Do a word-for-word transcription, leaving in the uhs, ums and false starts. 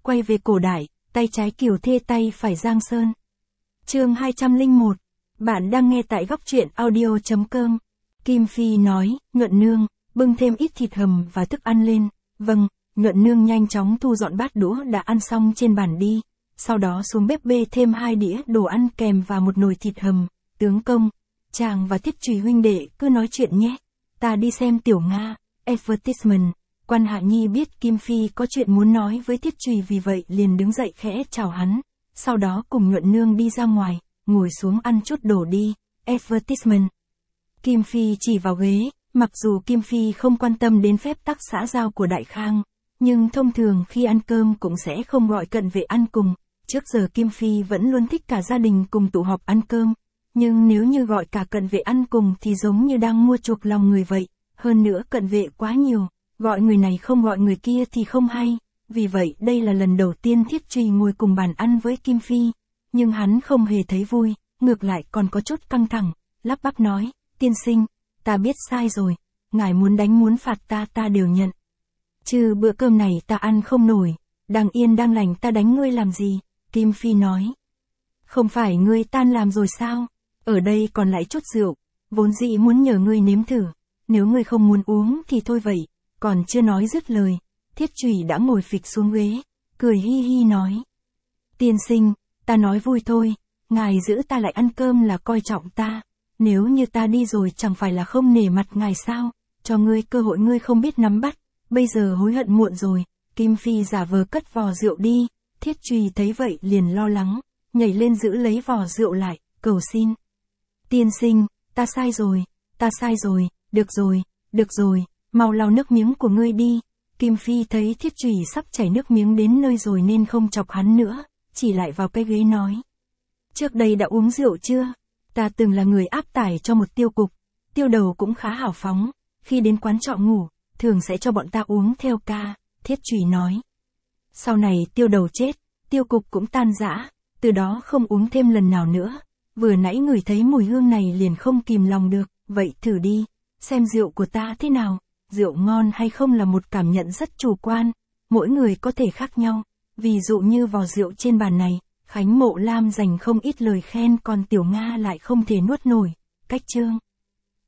quay về cổ đại, tay trái Kiều Thê tay phải Giang Sơn. Chương hai trăm lẻ một. Bạn đang nghe tại góc truyện audio chấm com. Kim Phi nói, Nhuận Nương, bưng thêm ít thịt hầm và thức ăn lên. Vâng, Nhuận Nương nhanh chóng thu dọn bát đũa đã ăn xong trên bàn đi. Sau đó xuống bếp bê thêm hai đĩa đồ ăn kèm và một nồi thịt hầm. Tướng công, chàng và Thiết Trùy huynh đệ cứ nói chuyện nhé. Ta đi xem Tiểu Nga. Advertisement. Quan Hạ Nhi biết Kim Phi có chuyện muốn nói với Thiết Trùy vì vậy liền đứng dậy khẽ chào hắn. Sau đó cùng Nhuận Nương đi ra ngoài, ngồi xuống ăn chút đồ đi. Advertisement. Kim Phi chỉ vào ghế, mặc dù Kim Phi không quan tâm đến phép tắc xã giao của Đại Khang, nhưng thông thường khi ăn cơm cũng sẽ không gọi cận vệ ăn cùng. Trước giờ Kim Phi vẫn luôn thích cả gia đình cùng tụ họp ăn cơm, nhưng nếu như gọi cả cận vệ ăn cùng thì giống như đang mua chuộc lòng người vậy. Hơn nữa cận vệ quá nhiều, gọi người này không gọi người kia thì không hay. Vì vậy đây là lần đầu tiên Thiết Trùy ngồi cùng bàn ăn với Kim Phi. Nhưng hắn không hề thấy vui, ngược lại còn có chút căng thẳng, lắp bắp nói, tiên sinh, ta biết sai rồi, ngài muốn đánh muốn phạt ta ta đều nhận. Chứ bữa cơm này ta ăn không nổi, đang yên đang lành ta đánh ngươi làm gì, Kim Phi nói. Không phải ngươi tan làm rồi sao, ở đây còn lại chút rượu, vốn dĩ muốn nhờ ngươi nếm thử, nếu ngươi không muốn uống thì thôi vậy, còn chưa nói dứt lời. Thiết Trùy đã ngồi phịch xuống ghế, cười hi hi nói. Tiên sinh, ta nói vui thôi, ngài giữ ta lại ăn cơm là coi trọng ta, nếu như ta đi rồi chẳng phải là không nể mặt ngài sao, cho ngươi cơ hội ngươi không biết nắm bắt, bây giờ hối hận muộn rồi. Kim Phi giả vờ cất vò rượu đi, Thiết Trùy thấy vậy liền lo lắng, nhảy lên giữ lấy vò rượu lại, cầu xin. Tiên sinh, ta sai rồi, ta sai rồi, được rồi, được rồi, mau lau nước miếng của ngươi đi. Kim Phi thấy Thiết Trùy sắp chảy nước miếng đến nơi rồi nên không chọc hắn nữa, chỉ lại vào cái ghế nói. Trước đây đã uống rượu chưa? Ta từng là người áp tải cho một tiêu cục, tiêu đầu cũng khá hào phóng, khi đến quán trọ ngủ, thường sẽ cho bọn ta uống theo ca, Thiết Trùy nói. Sau này tiêu đầu chết, tiêu cục cũng tan rã, từ đó không uống thêm lần nào nữa, vừa nãy ngửi thấy mùi hương này liền không kìm lòng được, vậy thử đi, xem rượu của ta thế nào. Rượu ngon hay không là một cảm nhận rất chủ quan, mỗi người có thể khác nhau, ví dụ như vò rượu trên bàn này, Khánh Mộ Lam dành không ít lời khen còn Tiểu Nga lại không thể nuốt nổi. Cách chương